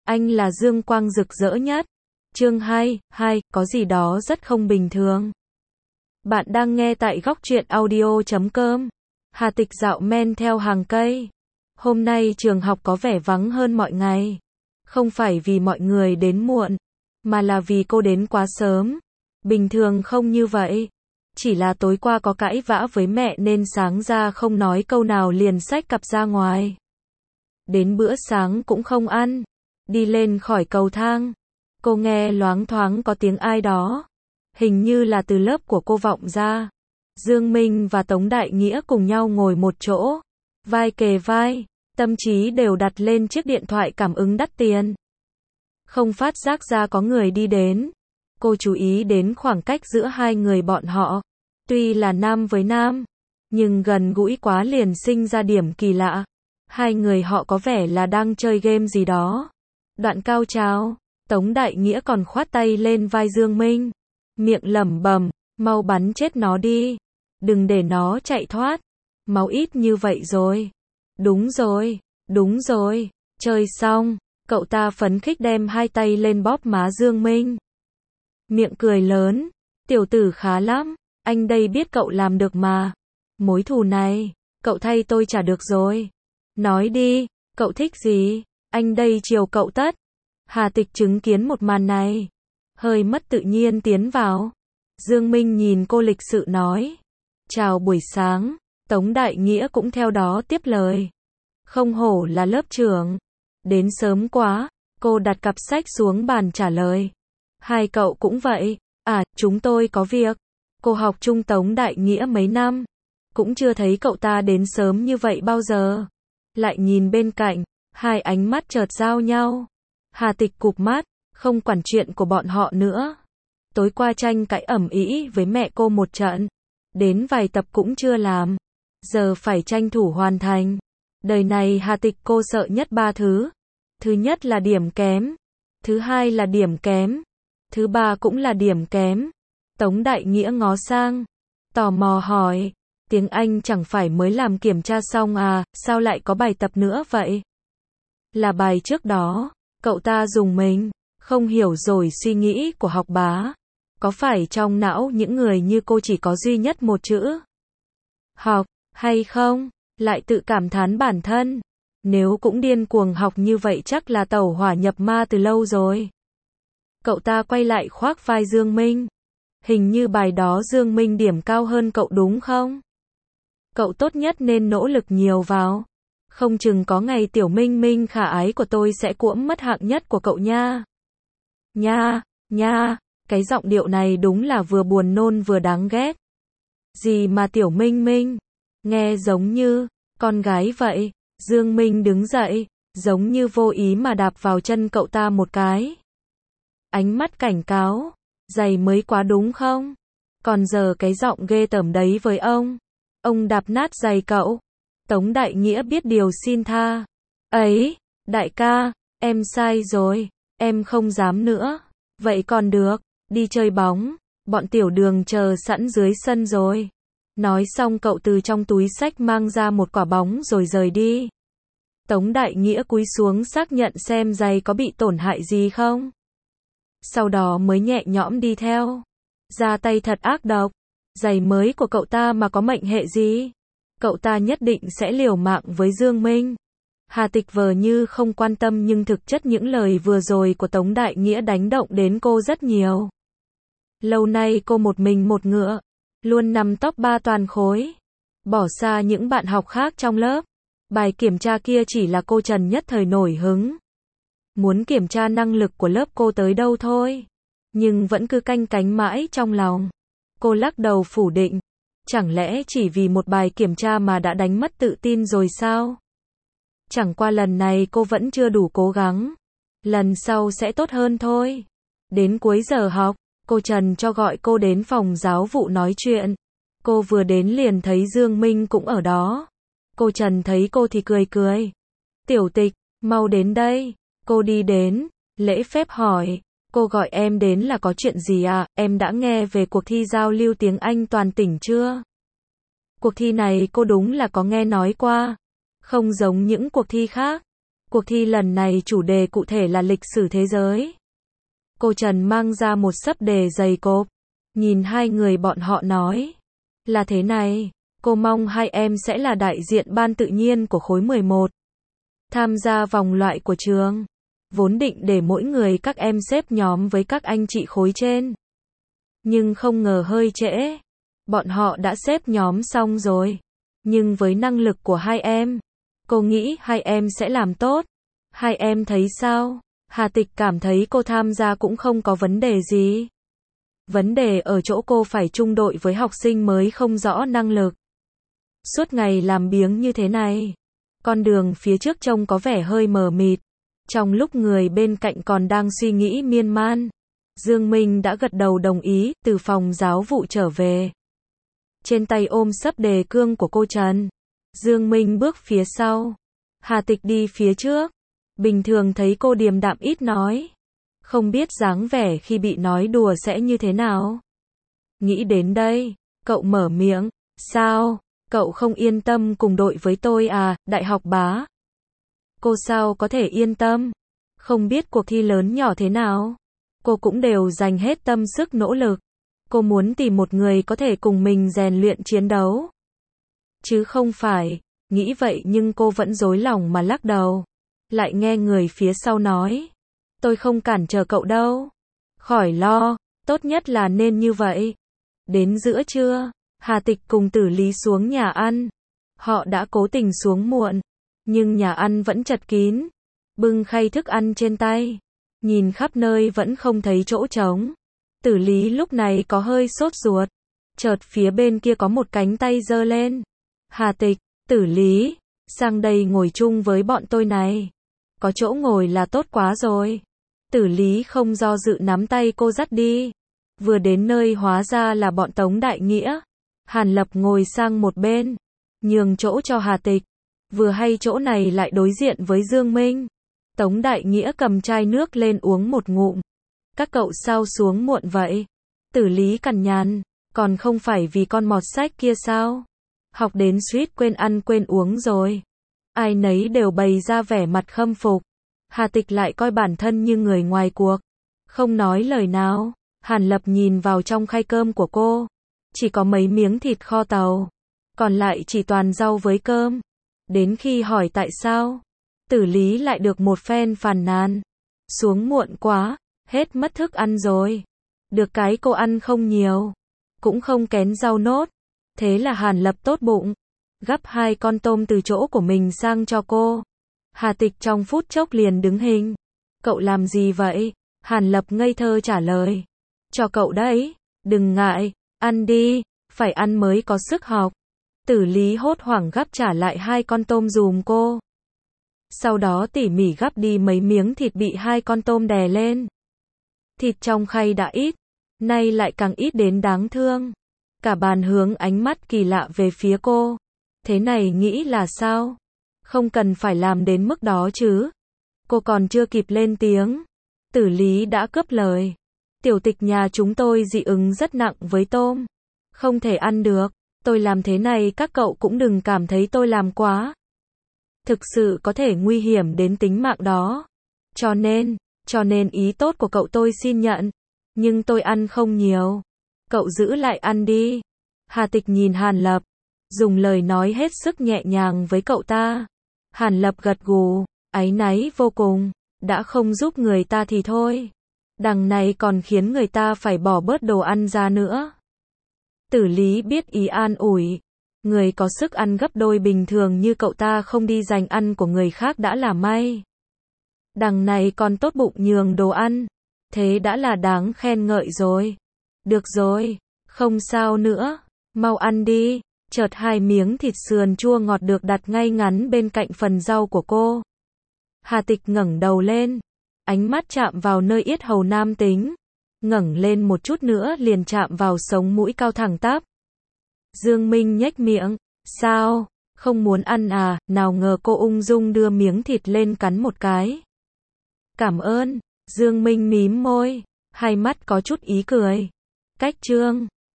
Anh là dương quang rực rỡ nhất. Chương 2, có gì đó rất không bình thường. Bạn đang nghe tại góc truyện audio.com. Hà Tịch dạo men theo hàng cây. Hôm nay trường học có vẻ vắng hơn mọi ngày. Không phải vì mọi người đến muộn, mà là vì cô đến quá sớm. Bình thường không như vậy. Chỉ là tối qua có cãi vã với mẹ nên sáng ra không nói câu nào liền xách cặp ra ngoài. Đến bữa sáng cũng không ăn. Đi lên khỏi cầu thang, cô nghe loáng thoáng có tiếng ai đó. Hình như là từ lớp của cô vọng ra. Dương Minh và Tống Đại Nghĩa cùng nhau ngồi một chỗ, vai kề vai, tâm trí đều đặt lên chiếc điện thoại cảm ứng đắt tiền. Không phát giác ra có người đi đến. Cô chú ý đến khoảng cách giữa hai người bọn họ. Tuy là nam với nam, nhưng gần gũi quá liền sinh ra điểm kỳ lạ. Hai người họ có vẻ là đang chơi game gì đó. Đoạn cao trào, Tống Đại Nghĩa còn khoát tay lên vai Dương Minh. Miệng lẩm bẩm, mau bắn chết nó đi. Đừng để nó chạy thoát. Máu ít như vậy rồi. Đúng rồi, chơi xong. Cậu ta phấn khích đem hai tay lên bóp má Dương Minh. Miệng cười lớn, tiểu tử khá lắm, anh đây biết cậu làm được mà. Mối thù này, cậu thay tôi trả được rồi. Nói đi, cậu thích gì? Anh đây chiều cậu tất. Hà Tịch chứng kiến một màn này, hơi mất tự nhiên tiến vào. Dương Minh nhìn cô lịch sự nói, chào buổi sáng. Tống Đại Nghĩa cũng theo đó tiếp lời. Không hổ là lớp trưởng. Đến sớm quá. Cô đặt cặp sách xuống bàn trả lời. Hai cậu cũng vậy. À, chúng tôi có việc. Cô học chung Tống Đại Nghĩa mấy năm, cũng chưa thấy cậu ta đến sớm như vậy bao giờ. Lại nhìn bên cạnh, hai ánh mắt chợt giao nhau. Hà Tịch cụp mắt, không quản chuyện của bọn họ nữa. Tối qua tranh cãi ầm ĩ với mẹ cô một trận, đến vài tập cũng chưa làm. Giờ phải tranh thủ hoàn thành. Đời này Hà Tịch cô sợ nhất ba thứ. Thứ nhất là điểm kém. Thứ hai là điểm kém. Thứ ba cũng là điểm kém. Tống Đại Nghĩa ngó sang, tò mò hỏi, tiếng Anh chẳng phải mới làm kiểm tra xong à, sao lại có bài tập nữa vậy? Là bài trước đó. Cậu ta dùng mình, không hiểu rồi suy nghĩ của học bá. Có phải trong não những người như cô chỉ có duy nhất một chữ học, hay không? Lại tự cảm thán bản thân. Nếu cũng điên cuồng học như vậy chắc là tẩu hỏa nhập ma từ lâu rồi. Cậu ta quay lại khoác vai Dương Minh. Hình như bài đó Dương Minh điểm cao hơn cậu đúng không? Cậu tốt nhất nên nỗ lực nhiều vào. Không chừng có ngày tiểu Minh Minh khả ái của tôi sẽ cuỗm mất hạng nhất của cậu nha. Nha, cái giọng điệu này đúng là vừa buồn nôn vừa đáng ghét. Gì mà tiểu Minh Minh? Nghe giống như con gái vậy. Dương Minh đứng dậy, giống như vô ý mà đạp vào chân cậu ta một cái. Ánh mắt cảnh cáo, giày mới quá đúng không? Còn giờ cái giọng ghê tởm đấy với ông đạp nát giày cậu. Tống Đại Nghĩa biết điều xin tha. Ấy, đại ca, em sai rồi, em không dám nữa. Vậy còn được, đi chơi bóng, bọn tiểu đường chờ sẵn dưới sân rồi. Nói xong cậu từ trong túi xách mang ra một quả bóng rồi rời đi. Tống Đại Nghĩa cúi xuống xác nhận xem giày có bị tổn hại gì không. Sau đó mới nhẹ nhõm đi theo. Ra tay thật ác độc. Giày mới của cậu ta mà có mệnh hệ gì? Cậu ta nhất định sẽ liều mạng với Dương Minh. Hà Tịch vờ như không quan tâm nhưng thực chất những lời vừa rồi của Tống Đại Nghĩa đánh động đến cô rất nhiều. Lâu nay cô một mình một ngựa, luôn nằm top 3 toàn khối. Bỏ xa những bạn học khác trong lớp. Bài kiểm tra kia chỉ là cô Trần nhất thời nổi hứng. Muốn kiểm tra năng lực của lớp cô tới đâu thôi. Nhưng vẫn cứ canh cánh mãi trong lòng. Cô lắc đầu phủ định. Chẳng lẽ chỉ vì một bài kiểm tra mà đã đánh mất tự tin rồi sao? Chẳng qua lần này cô vẫn chưa đủ cố gắng. Lần sau sẽ tốt hơn thôi. Đến cuối giờ học, cô Trần cho gọi cô đến phòng giáo vụ nói chuyện. Cô vừa đến liền thấy Dương Minh cũng ở đó. Cô Trần thấy cô thì cười. Tiểu Tịch, mau đến đây. Cô đi đến, lễ phép hỏi. Cô gọi em đến là có chuyện gì à? Em đã nghe về cuộc thi giao lưu tiếng Anh toàn tỉnh chưa? Cuộc thi này cô đúng là có nghe nói qua. Không giống những cuộc thi khác. Cuộc thi lần này chủ đề cụ thể là lịch sử thế giới. Cô Trần mang ra một sấp đề dày cộp. Nhìn hai người bọn họ nói. Là thế này, cô mong hai em sẽ là đại diện ban tự nhiên của khối 11. Tham gia vòng loại của trường. Vốn định để mỗi người các em xếp nhóm với các anh chị khối trên. Nhưng không ngờ hơi trễ. Bọn họ đã xếp nhóm xong rồi. Nhưng với năng lực của hai em, cô nghĩ hai em sẽ làm tốt. Hai em thấy sao? Hà Tịch cảm thấy cô tham gia cũng không có vấn đề gì. Vấn đề ở chỗ cô phải chung đội với học sinh mới không rõ năng lực. Suốt ngày làm biếng như thế này. Con đường phía trước trông có vẻ hơi mờ mịt. Trong lúc người bên cạnh còn đang suy nghĩ miên man, Dương Minh đã gật đầu đồng ý, từ phòng giáo vụ trở về. Trên tay ôm sấp đề cương của cô Trần. Dương Minh bước phía sau. Hà Tịch đi phía trước. Bình thường thấy cô điềm đạm ít nói. Không biết dáng vẻ khi bị nói đùa sẽ như thế nào. Nghĩ đến đây, cậu mở miệng. Sao, cậu không yên tâm cùng đội với tôi à, đại học bá? Cô sao có thể yên tâm? Không biết cuộc thi lớn nhỏ thế nào. Cô cũng đều dành hết tâm sức nỗ lực. Cô muốn tìm một người có thể cùng mình rèn luyện chiến đấu. Chứ không phải, nghĩ vậy nhưng cô vẫn rối lòng mà lắc đầu. Lại nghe người phía sau nói. Tôi không cản trở cậu đâu. Khỏi lo, tốt nhất là nên như vậy. Đến giữa trưa, Hà Tịch cùng Tử Lý xuống nhà ăn. Họ đã cố tình xuống muộn. Nhưng nhà ăn vẫn chật kín. Bưng khay thức ăn trên tay. Nhìn khắp nơi vẫn không thấy chỗ trống. Tử Lý lúc này có hơi sốt ruột. Chợt phía bên kia có một cánh tay giơ lên. Hà Tịch, Tử Lý, sang đây ngồi chung với bọn tôi này. Có chỗ ngồi là tốt quá rồi. Tử Lý không do dự nắm tay cô dắt đi. Vừa đến nơi hóa ra là bọn Tống Đại Nghĩa. Hàn Lập ngồi sang một bên. Nhường chỗ cho Hà Tịch. Vừa hay chỗ này lại đối diện với Dương Minh. Tống Đại Nghĩa cầm chai nước lên uống một ngụm. Các cậu sao xuống muộn vậy? Tử Lý cằn nhằn. Còn không phải vì con mọt sách kia sao? Học đến suýt quên ăn quên uống rồi. Ai nấy đều bày ra vẻ mặt khâm phục. Hà Tịch lại coi bản thân như người ngoài cuộc. Không nói lời nào. Hàn Lập nhìn vào trong khay cơm của cô. Chỉ có mấy miếng thịt kho tàu. Còn lại chỉ toàn rau với cơm. Đến khi hỏi tại sao, Tử Lý lại được một phen phàn nàn. Xuống muộn quá, hết mất thức ăn rồi. Được cái cô ăn không nhiều. Cũng không kén rau nốt. Thế là Hàn Lập tốt bụng. Gắp 2 con tôm từ chỗ của mình sang cho cô. Hà Tịch trong phút chốc liền đứng hình. Cậu làm gì vậy? Hàn Lập ngây thơ trả lời. Cho cậu đấy. Đừng ngại. Ăn đi. Phải ăn mới có sức học. Tử Lý hốt hoảng gắp trả lại 2 con tôm dùm cô. Sau đó tỉ mỉ gắp đi mấy miếng thịt bị 2 con tôm đè lên. Thịt trong khay đã ít. Nay lại càng ít đến đáng thương. Cả bàn hướng ánh mắt kỳ lạ về phía cô. Thế này nghĩ là sao? Không cần phải làm đến mức đó chứ. Cô còn chưa kịp lên tiếng. Tử Lý đã cướp lời. Tiểu Tịch nhà chúng tôi dị ứng rất nặng với tôm. Không thể ăn được. Tôi làm thế này các cậu cũng đừng cảm thấy tôi làm quá. Thực sự có thể nguy hiểm đến tính mạng đó. Cho nên ý tốt của cậu tôi xin nhận. Nhưng tôi ăn không nhiều. Cậu giữ lại ăn đi. Hà Tịch nhìn Hàn Lập. Dùng lời nói hết sức nhẹ nhàng với cậu ta. Hàn Lập gật gù. Áy náy vô cùng. Đã không giúp người ta thì thôi. Đằng này còn khiến người ta phải bỏ bớt đồ ăn ra nữa. Tử Lý biết ý an ủi. Người có sức ăn gấp đôi bình thường như cậu ta không đi giành ăn của người khác đã là may. Đằng này còn tốt bụng nhường đồ ăn. Thế đã là đáng khen ngợi rồi. Được rồi, không sao nữa. Mau ăn đi. Chợt 2 miếng thịt sườn chua ngọt được đặt ngay ngắn bên cạnh phần rau của cô. Hà Tịch ngẩng đầu lên. Ánh mắt chạm vào nơi yết hầu nam tính. Ngẩng lên một chút nữa liền chạm vào sống mũi cao thẳng tắp. Dương Minh nhếch miệng. Sao? Không muốn ăn à? Nào ngờ cô ung dung đưa miếng thịt lên cắn một cái. Cảm ơn. Dương Minh mím môi. Hai mắt có chút ý cười. Cách trương.